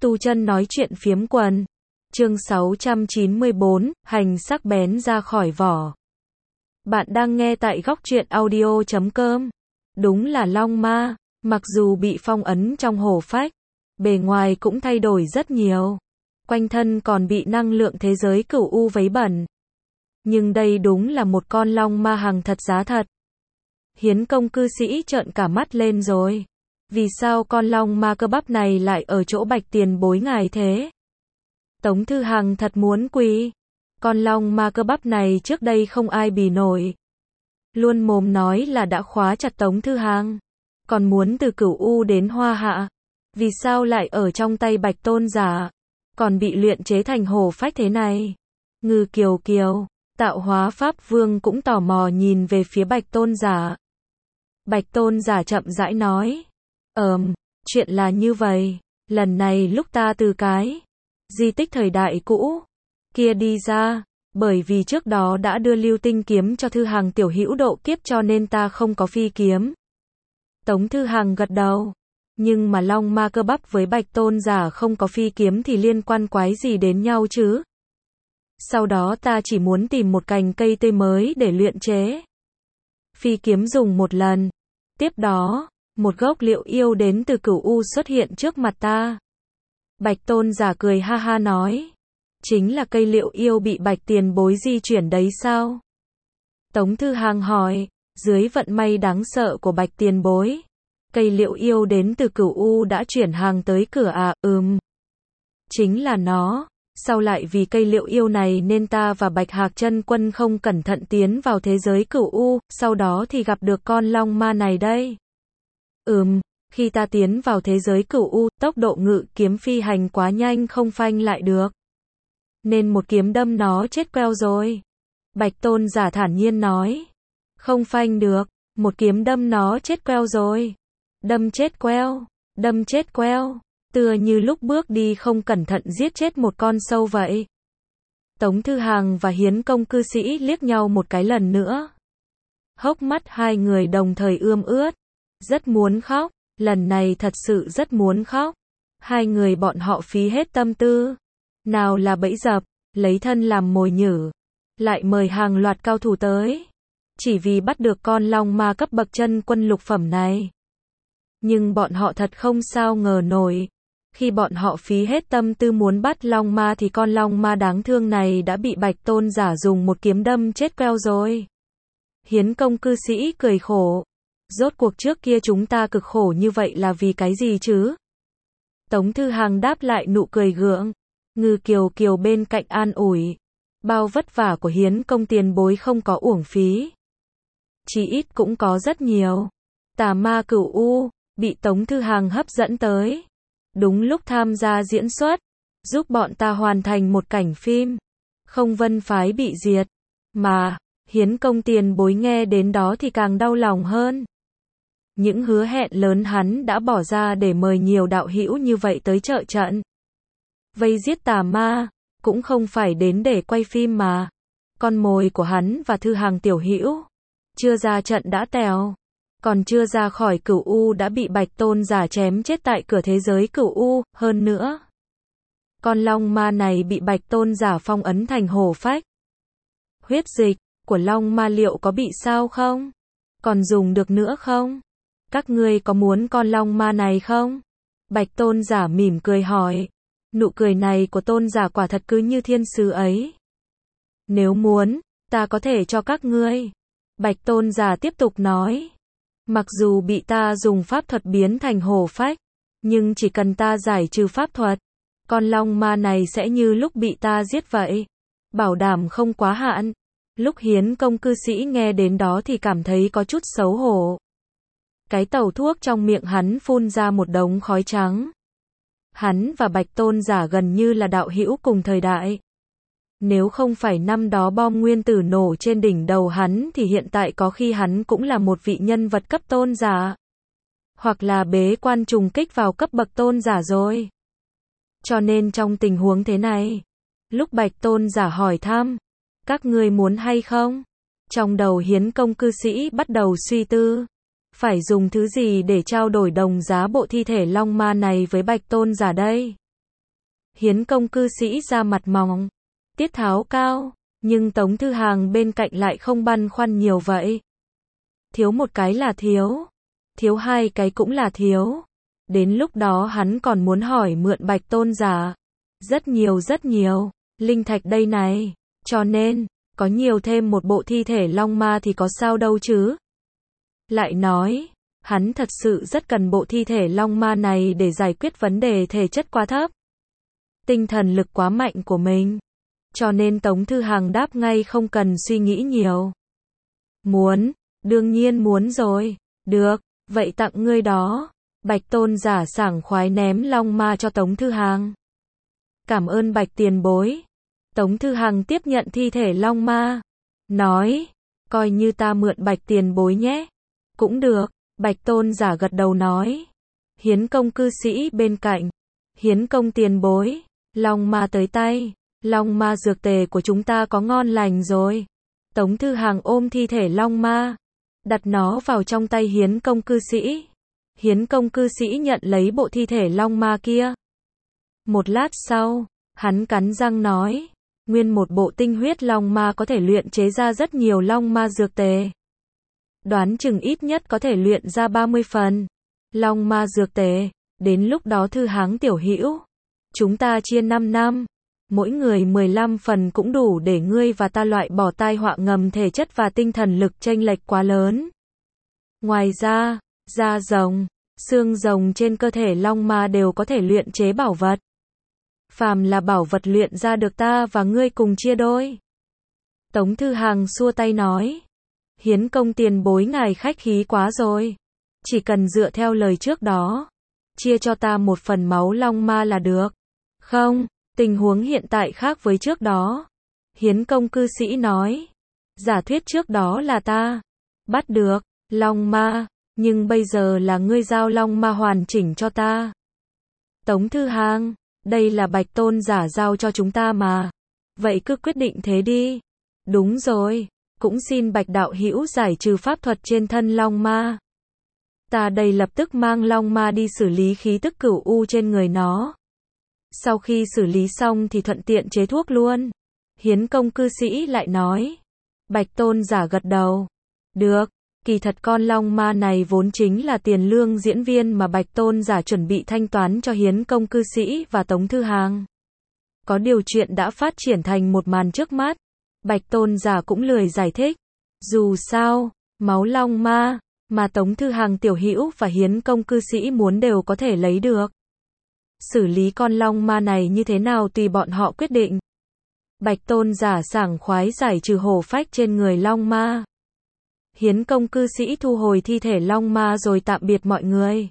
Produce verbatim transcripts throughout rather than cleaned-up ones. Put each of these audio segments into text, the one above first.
Tu chân nói chuyện phiếm quần. Chương sáu trăm chín mươi bốn, hành sắc bén ra khỏi vỏ. Bạn đang nghe tại góc truyện audio chấm com. Đúng là Long Ma, mặc dù bị phong ấn trong hổ phách, bề ngoài cũng thay đổi rất nhiều. Quanh thân còn bị năng lượng thế giới cửu u vấy bẩn. Nhưng đây đúng là một con Long Ma hàng thật giá thật. Hiến công cư sĩ trợn cả mắt lên rồi. Vì sao con Long Ma cơ bắp này lại ở chỗ Bạch tiền bối ngài thế? Tống Thư Hằng thật muốn quỳ. Con Long Ma cơ bắp này trước đây không ai bì nổi. Luôn mồm nói là đã khóa chặt Tống Thư Hằng. Còn muốn từ Cửu U đến Hoa Hạ. Vì sao lại ở trong tay Bạch tôn giả? Còn bị luyện chế thành hổ phách thế này? Ngư Kiều Kiều, Tạo Hóa Pháp Vương cũng tò mò nhìn về phía Bạch tôn giả. Bạch tôn giả chậm rãi nói. Ờm, chuyện là như vậy. Lần này lúc ta từ cái di tích thời đại cũ kia đi ra, bởi vì trước đó đã đưa lưu tinh kiếm cho Thư Hằng tiểu hữu độ kiếp cho nên ta không có phi kiếm. Tống Thư Hằng gật đầu. Nhưng mà Long Ma cơ bắp với Bạch tôn giả không có phi kiếm thì liên quan quái gì đến nhau chứ? Sau đó ta chỉ muốn tìm một cành cây tươi mới để luyện chế phi kiếm dùng một lần. Tiếp đó, một gốc liệu yêu đến từ Cửu U xuất hiện trước mặt ta. Bạch tôn giả cười ha ha nói. Chính là cây liệu yêu bị Bạch tiền bối di chuyển đấy sao? Tống Thư Hằng hỏi. Dưới vận may đáng sợ của Bạch tiền bối, cây liệu yêu đến từ Cửu U đã chuyển hàng tới cửa à? Ừm. Chính là nó. Sau lại vì cây liệu yêu này nên ta và Bạch Hạc Chân Quân không cẩn thận tiến vào thế giới Cửu U, sau đó thì gặp được con Long Ma này đây. Ừm, khi ta tiến vào thế giới Cửu U, tốc độ ngự kiếm phi hành quá nhanh không phanh lại được. Nên một kiếm đâm nó chết queo rồi. Bạch tôn giả thản nhiên nói. Không phanh được, một kiếm đâm nó chết queo rồi. Đâm chết queo, đâm chết queo, tựa như lúc bước đi không cẩn thận giết chết một con sâu vậy. Tống Thư Hằng và Hiến công cư sĩ liếc nhau một cái lần nữa. Hốc mắt hai người đồng thời ươm ướt. Rất muốn khóc, lần này thật sự rất muốn khóc. Hai người bọn họ phí hết tâm tư. Nào là bẫy dập, lấy thân làm mồi nhử. Lại mời hàng loạt cao thủ tới. Chỉ vì bắt được con Long Ma cấp bậc chân quân lục phẩm này. Nhưng bọn họ thật không sao ngờ nổi. Khi bọn họ phí hết tâm tư muốn bắt Long Ma thì con Long Ma đáng thương này đã bị Bạch tôn giả dùng một kiếm đâm chết queo rồi. Hiến công cư sĩ cười khổ. Rốt cuộc trước kia chúng ta cực khổ như vậy là vì cái gì chứ? Tống Thư Hằng đáp lại nụ cười gượng. Ngư Kiều Kiều bên cạnh an ủi. Bao vất vả của Hiến công tiền bối không có uổng phí. Chỉ ít cũng có rất nhiều. Tà ma Cửu U bị Tống Thư Hằng hấp dẫn tới. Đúng lúc tham gia diễn xuất, giúp bọn ta hoàn thành một cảnh phim. Không Vân phái bị diệt. Mà, Hiến công tiền bối nghe đến đó thì càng đau lòng hơn. Những hứa hẹn lớn hắn đã bỏ ra để mời nhiều đạo hữu như vậy tới trợ trận. Vây giết tà ma, cũng không phải đến để quay phim mà. Con mồi của hắn và Thư Hằng tiểu hữu chưa ra trận đã tèo. Còn chưa ra khỏi Cửu U đã bị Bạch tôn giả chém chết tại cửa thế giới Cửu U, hơn nữa. Con Long Ma này bị Bạch tôn giả phong ấn thành hổ phách. Huyết dịch của Long Ma liệu có bị sao không? Còn dùng được nữa không? Các ngươi có muốn con Long Ma này không? Bạch tôn giả mỉm cười hỏi. Nụ cười này của tôn giả quả thật cứ như thiên sứ ấy. Nếu muốn, ta có thể cho các ngươi. Bạch tôn giả tiếp tục nói. Mặc dù bị ta dùng pháp thuật biến thành hổ phách, nhưng chỉ cần ta giải trừ pháp thuật, con Long Ma này sẽ như lúc bị ta giết vậy. Bảo đảm không quá hạn. Lúc Hiến công cư sĩ nghe đến đó thì cảm thấy có chút xấu hổ. Cái tẩu thuốc trong miệng hắn phun ra một đống khói trắng. Hắn và Bạch tôn giả gần như là đạo hữu cùng thời đại. Nếu không phải năm đó bom nguyên tử nổ trên đỉnh đầu hắn thì hiện tại có khi hắn cũng là một vị nhân vật cấp tôn giả. Hoặc là bế quan trùng kích vào cấp bậc tôn giả rồi. Cho nên trong tình huống thế này, lúc Bạch tôn giả hỏi thăm, các ngươi muốn hay không? Trong đầu Hiến công cư sĩ bắt đầu suy tư. Phải dùng thứ gì để trao đổi đồng giá bộ thi thể Long Ma này với Bạch tôn giả đây? Hiến công cư sĩ ra mặt mỏng, tiết tháo cao, nhưng Tống Thư Hàng bên cạnh lại không băn khoăn nhiều vậy. Thiếu một cái là thiếu, thiếu hai cái cũng là thiếu. Đến lúc đó hắn còn muốn hỏi mượn Bạch Tôn giả. Rất nhiều rất nhiều, linh thạch đây này, cho nên, có nhiều thêm một bộ thi thể long ma thì có sao đâu chứ. Lại nói, hắn thật sự rất cần bộ thi thể long ma này để giải quyết vấn đề thể chất quá thấp, tinh thần lực quá mạnh của mình. Cho nên Tống Thư Hàng đáp ngay không cần suy nghĩ nhiều. Muốn, đương nhiên muốn rồi. Được, vậy tặng ngươi đó. Bạch Tôn giả sảng khoái ném long ma cho Tống Thư Hàng. Cảm ơn Bạch tiền bối. Tống Thư Hàng tiếp nhận thi thể long ma, nói, coi như ta mượn Bạch tiền bối nhé. Cũng được, Bạch Tôn giả gật đầu nói. Hiến công cư sĩ bên cạnh, hiến công tiền bối, long ma tới tay, long ma dược tề của chúng ta có ngon lành rồi. Tống Thư Hàng ôm thi thể long ma, đặt nó vào trong tay hiến công cư sĩ. Hiến công cư sĩ nhận lấy bộ thi thể long ma kia. Một lát sau, hắn cắn răng nói, nguyên một bộ tinh huyết long ma có thể luyện chế ra rất nhiều long ma dược tề. Đoán chừng ít nhất có thể luyện ra ba mươi phần long ma dược tề. Đến lúc đó Thư Háng tiểu hữu, chúng ta chia năm năm, mỗi người mười lăm phần cũng đủ để ngươi và ta loại bỏ tai họa ngầm thể chất và tinh thần lực chênh lệch quá lớn. Ngoài ra, da rồng, xương rồng trên cơ thể long ma đều có thể luyện chế bảo vật. Phàm là bảo vật luyện ra được ta và ngươi cùng chia đôi. Tống Thư Hàng xua tay nói, hiến công tiền bối ngài khách khí quá rồi. Chỉ cần dựa theo lời trước đó, chia cho ta một phần máu long ma là được. Không, tình huống hiện tại khác với trước đó. Hiến công cư sĩ nói, giả thuyết trước đó là ta bắt được long ma, nhưng bây giờ là ngươi giao long ma hoàn chỉnh cho ta. Tống Thư Hàng, đây là Bạch Tôn giả giao cho chúng ta mà. Vậy cứ quyết định thế đi. Đúng rồi, cũng xin Bạch đạo hữu giải trừ pháp thuật trên thân long ma. Ta đây lập tức mang long ma đi xử lý khí tức cửu u trên người nó. Sau khi xử lý xong thì thuận tiện chế thuốc luôn. Hiến công cư sĩ lại nói. Bạch Tôn giả gật đầu. Được, kỳ thật con long ma này vốn chính là tiền lương diễn viên mà Bạch Tôn giả chuẩn bị thanh toán cho hiến công cư sĩ và Tống Thư Hàng. Có điều chuyện đã phát triển thành một màn trước mắt. Bạch Tôn giả cũng lười giải thích. Dù sao, máu long ma mà Tống Thư Hàng tiểu hữu và hiến công cư sĩ muốn đều có thể lấy được. Xử lý con long ma này như thế nào tùy bọn họ quyết định. Bạch Tôn giả sảng khoái giải trừ hổ phách trên người long ma. Hiến công cư sĩ thu hồi thi thể long ma rồi tạm biệt mọi người.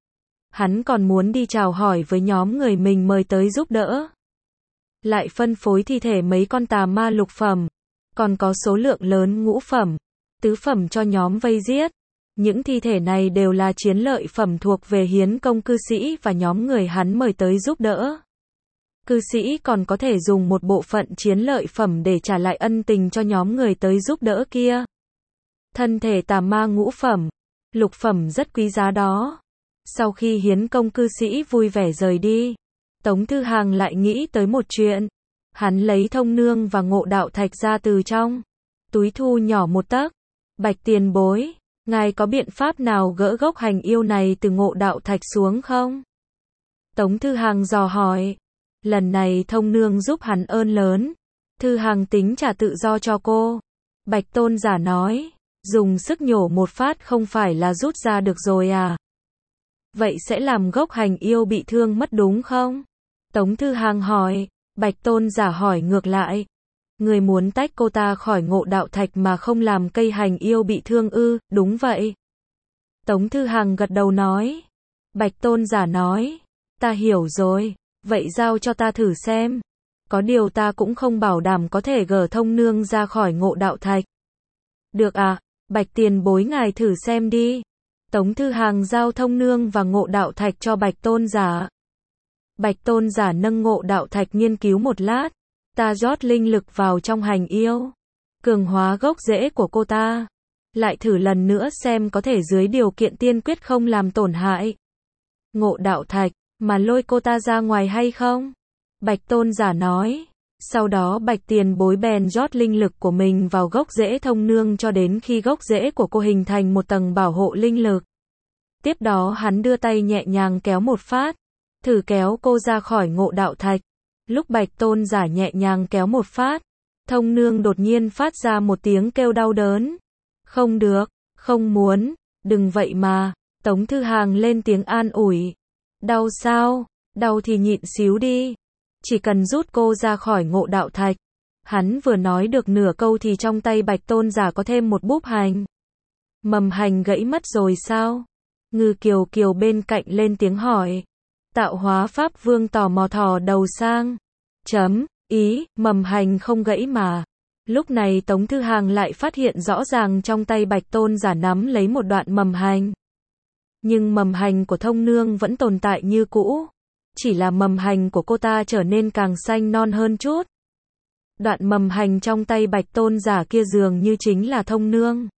Hắn còn muốn đi chào hỏi với nhóm người mình mời tới giúp đỡ. Lại phân phối thi thể mấy con tà ma lục phẩm, còn có số lượng lớn ngũ phẩm, tứ phẩm cho nhóm vây giết. Những thi thể này đều là chiến lợi phẩm thuộc về hiến công cư sĩ và nhóm người hắn mời tới giúp đỡ. Cư sĩ còn có thể dùng một bộ phận chiến lợi phẩm để trả lại ân tình cho nhóm người tới giúp đỡ kia. Thân thể tà ma ngũ phẩm, lục phẩm rất quý giá đó. Sau khi hiến công cư sĩ vui vẻ rời đi, Tống Thư Hàng lại nghĩ tới một chuyện. Hắn lấy thông nương và ngộ đạo thạch ra từ trong túi thu nhỏ một tấc. Bạch tiền bối, ngài có biện pháp nào gỡ gốc hành yêu này từ ngộ đạo thạch xuống không? Tống Thư Hàng dò hỏi. Lần này thông nương giúp hắn ơn lớn. Thư Hàng tính trả tự do cho cô. Bạch Tôn giả nói, dùng sức nhổ một phát không phải là rút ra được rồi à? Vậy sẽ làm gốc hành yêu bị thương mất đúng không? Tống Thư Hàng hỏi. Bạch Tôn giả hỏi ngược lại. Người muốn tách cô ta khỏi ngộ đạo thạch mà không làm cây hành yêu bị thương ư? Đúng vậy. Tống Thư Hàng gật đầu nói. Bạch Tôn giả nói. Ta hiểu rồi. Vậy giao cho ta thử xem. Có điều ta cũng không bảo đảm có thể gỡ thông nương ra khỏi ngộ đạo thạch. Được à, Bạch tiền bối ngài thử xem đi. Tống Thư Hàng giao thông nương và ngộ đạo thạch cho Bạch Tôn giả. Bạch Tôn giả nâng ngộ đạo thạch nghiên cứu một lát. Ta rót linh lực vào trong hành yêu, cường hóa gốc rễ của cô ta. Lại thử lần nữa xem có thể dưới điều kiện tiên quyết không làm tổn hại ngộ đạo thạch, mà lôi cô ta ra ngoài hay không. Bạch Tôn giả nói. Sau đó Bạch Tiền Bối bèn rót linh lực của mình vào gốc rễ thông nương cho đến khi gốc rễ của cô hình thành một tầng bảo hộ linh lực. Tiếp đó hắn đưa tay nhẹ nhàng kéo một phát, thử kéo cô ra khỏi ngộ đạo thạch. Lúc Bạch Tôn giả nhẹ nhàng kéo một phát, thông nương đột nhiên phát ra một tiếng kêu đau đớn. Không được, không muốn, đừng vậy mà. Tống Thư Hàng lên tiếng an ủi. Đau sao? Đau thì nhịn xíu đi. Chỉ cần rút cô ra khỏi ngộ đạo thạch. Hắn vừa nói được nửa câu thì trong tay Bạch Tôn giả có thêm một búp hành. Mầm hành gãy mất rồi sao? Ngư Kiều Kiều bên cạnh lên tiếng hỏi. Tạo Hóa Pháp Vương tò mò thò đầu sang. Chấm, ý, mầm hành không gãy mà. Lúc này Tống Thư Hàng lại phát hiện rõ ràng trong tay Bạch Tôn giả nắm lấy một đoạn mầm hành. Nhưng mầm hành của thông nương vẫn tồn tại như cũ. Chỉ là mầm hành của cô ta trở nên càng xanh non hơn chút. Đoạn mầm hành trong tay Bạch Tôn giả kia dường như chính là thông nương.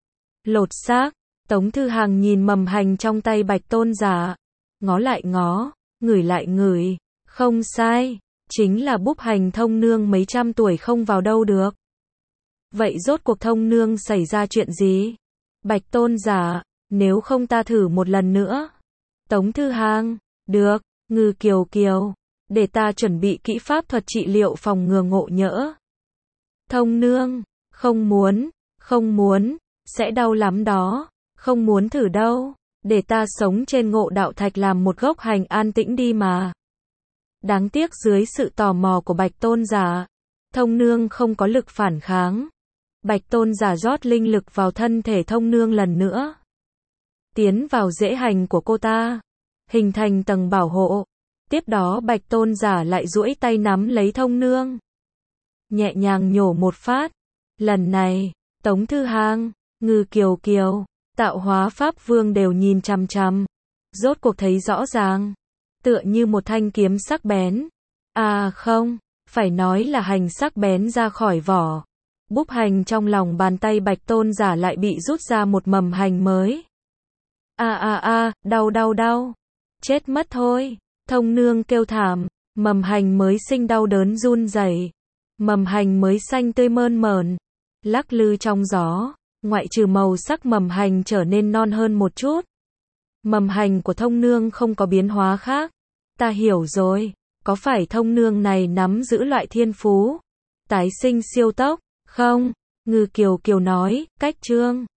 Lột xác, Tống Thư Hàng nhìn mầm hành trong tay Bạch Tôn giả. Ngó lại ngó, ngửi lại ngửi. Không sai, chính là búp hành thông nương mấy trăm tuổi không vào đâu được. Vậy rốt cuộc thông nương xảy ra chuyện gì? Bạch Tôn giả, nếu không ta thử một lần nữa. Tống Thư Hàng, được, Ngư Kiều Kiều, để ta chuẩn bị kỹ pháp thuật trị liệu phòng ngừa ngộ nhỡ. Thông nương, không muốn, không muốn, sẽ đau lắm đó, không muốn thử đâu, để ta sống trên ngộ đạo thạch làm một gốc hành an tĩnh đi mà. Đáng tiếc dưới sự tò mò của Bạch Tôn giả, thông nương không có lực phản kháng. Bạch Tôn giả rót linh lực vào thân thể thông nương lần nữa. Tiến vào rễ hành của cô ta, hình thành tầng bảo hộ. Tiếp đó Bạch Tôn giả lại duỗi tay nắm lấy thông nương. Nhẹ nhàng nhổ một phát. Lần này, Tống Thư Hàng, Ngư Kiều Kiều, Tạo Hóa Pháp Vương đều nhìn chằm chằm. Rốt cuộc thấy rõ ràng. Tựa như một thanh kiếm sắc bén. À không, phải nói là hành sắc bén ra khỏi vỏ. Búp hành trong lòng bàn tay Bạch Tôn giả lại bị rút ra một mầm hành mới. A a a, đau đau đau. Chết mất thôi. Thông nương kêu thảm, mầm hành mới sinh đau đớn run rẩy. Mầm hành mới xanh tươi mơn mởn, lắc lư trong gió, ngoại trừ màu sắc mầm hành trở nên non hơn một chút. Mầm hành của thông nương không có biến hóa khác. Ta hiểu rồi, có phải thông nương này nắm giữ loại thiên phú tái sinh siêu tốc? Không, Ngư Kiều Kiều nói, cách chương